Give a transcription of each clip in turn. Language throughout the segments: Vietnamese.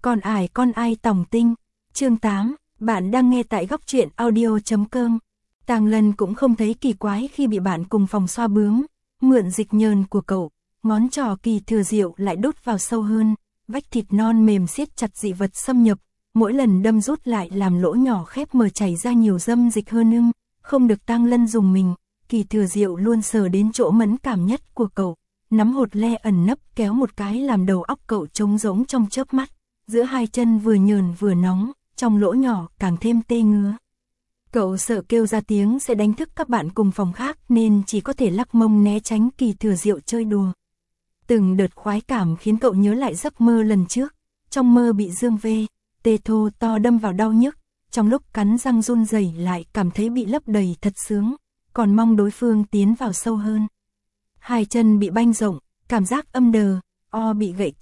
Con ai tòng tinh. Chương 8, bạn đang nghe tại góc truyện audio.com. Tàng Lân cũng không thấy kỳ quái khi bị bạn cùng phòng xoa bướm, mượn dịch nhờn của cậu, ngón trỏ Kỳ Thừa Diệu lại đút vào sâu hơn, vách thịt non mềm siết chặt dị vật xâm nhập, mỗi lần đâm rút lại làm lỗ nhỏ khép mở chảy ra nhiều dâm dịch hơn ưng, không được Tàng Lân dùng mình, Kỳ Thừa Diệu luôn sờ đến chỗ mẫn cảm nhất của cậu, nắm hột le ẩn nấp kéo một cái làm đầu óc cậu trống rỗng trong chớp mắt, giữa hai chân vừa nhờn vừa nóng, trong lỗ nhỏ càng thêm tê ngứa. Cậu sợ kêu ra tiếng sẽ đánh thức các bạn cùng phòng khác nên chỉ có thể lắc mông né tránh Kỳ Thừa Diệu chơi đùa. Từng đợt khoái cảm khiến cậu nhớ lại giấc mơ lần trước, trong mơ bị Dương Vê, tê thô to đâm vào đau nhức, trong lúc cắn răng run rẩy lại cảm thấy bị lấp đầy thật sướng, còn mong đối phương tiến vào sâu hơn. Hai chân bị banh rộng, cảm giác âm đờ, o bị gậy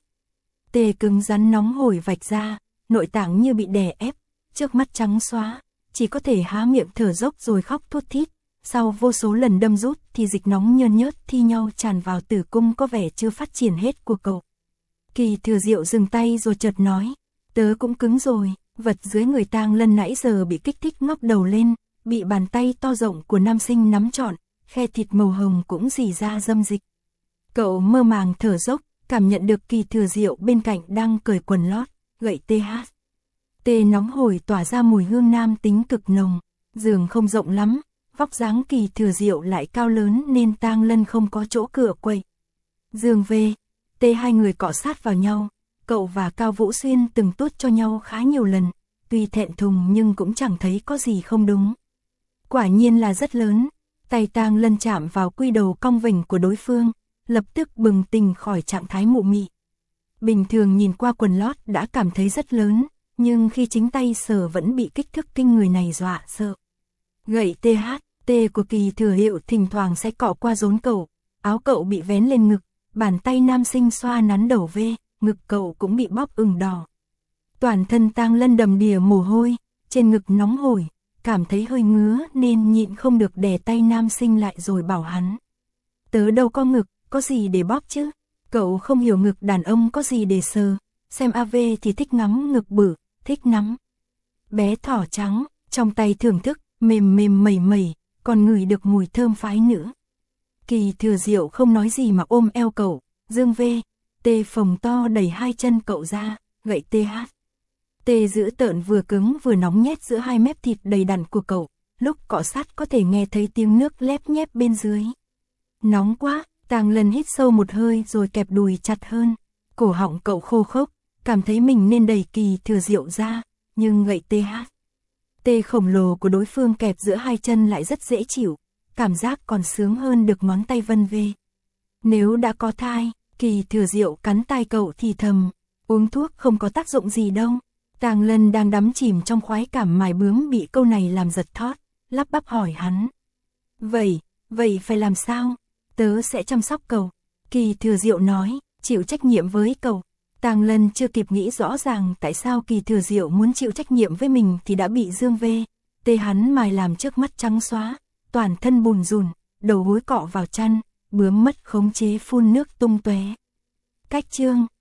tê cứng rắn nóng hổi vạch ra, nội tạng như bị đè ép, trước mắt trắng xóa, chỉ có thể há miệng thở dốc rồi khóc thút thít. Sau vô số lần đâm rút thì dịch nóng nhơn nhớt thi nhau tràn vào tử cung có vẻ chưa phát triển hết của cậu. Kỳ Thừa Diệu dừng tay rồi chợt nói, tớ cũng cứng rồi, vật dưới người Tàng Lân nãy giờ bị kích thích ngóc đầu lên, bị bàn tay to rộng của nam sinh nắm trọn, khe thịt màu hồng cũng rỉ ra dâm dịch. Cậu mơ màng thở dốc, cảm nhận được Kỳ Thừa Diệu bên cạnh đang cởi quần lót, gậy tê nóng hổi tỏa ra mùi hương nam tính cực nồng, giường không rộng lắm, vóc dáng Kỳ Thừa Diệu lại cao lớn nên Tàng Lân không có chỗ cựa quậy. Dương Vê, tê hai người cọ sát vào nhau, cậu và Cao Vũ Xuyên từng tuốt cho nhau khá nhiều lần, tuy thẹn thùng nhưng cũng chẳng thấy có gì không đúng. Quả nhiên là rất lớn, tay Tàng Lân chạm vào quy đầu cong vểnh của đối phương, lập tức bừng tỉnh khỏi trạng thái mụ mị. Bình thường nhìn qua quần lót đã cảm thấy rất lớn, nhưng khi chính tay sờ vẫn bị kích thước kinh người này dọa sợ. Gậy tê của Kỳ Thừa Diệu thỉnh thoảng sẽ cọ qua rốn cậu, áo cậu bị vén lên ngực, bàn tay nam sinh xoa nắn đầu Vê, ngực cậu cũng bị bóp ửng đỏ. Toàn thân Tàng Lân đầm đìa mồ hôi, trên ngực nóng hổi, cảm thấy hơi ngứa nên nhịn không được đè tay nam sinh lại rồi bảo hắn. Tớ đâu có ngực, có gì để bóp chứ? Cậu không hiểu ngực đàn ông có gì để sờ, xem AV thì thích ngắm ngực bự, thích nắm bé thỏ trắng, trong tay thưởng thức, mềm mềm mẩy mẩy, còn ngửi được mùi thơm phái nữ. Kỳ Thừa Diệu không nói gì mà ôm eo cậu, Dương Vê, tê phồng to đẩy hai chân cậu ra, gậy tê giữ tợn vừa cứng vừa nóng nhét giữa hai mép thịt đầy đặn của cậu, lúc cọ sát có thể nghe thấy tiếng nước lép nhép bên dưới. Nóng quá, Tàng Lân hít sâu một hơi rồi kẹp đùi chặt hơn, cổ họng cậu khô khốc, cảm thấy mình nên đẩy Kỳ Thừa Diệu ra, nhưng gậy tê khổng lồ của đối phương kẹp giữa hai chân lại rất dễ chịu, cảm giác còn sướng hơn được ngón tay vân về. Nếu đã có thai, Kỳ Thừa Diệu cắn tai cậu thì thầm, uống thuốc không có tác dụng gì đâu. Tàng Lân đang đắm chìm trong khoái cảm mài bướm bị câu này làm giật thót, lắp bắp hỏi hắn. Vậy phải làm sao? Tớ sẽ chăm sóc cậu. Kỳ Thừa Diệu nói, chịu trách nhiệm với cậu. Tàng Lân chưa kịp nghĩ rõ ràng tại sao Kỳ Thừa Diệu muốn chịu trách nhiệm với mình thì đã bị Dương Vê, tê hắn mài làm trước mắt trắng xóa, toàn thân bùn rùn, đầu gối cọ vào chăn, bướm mất khống chế phun nước tung tóe. Cách chương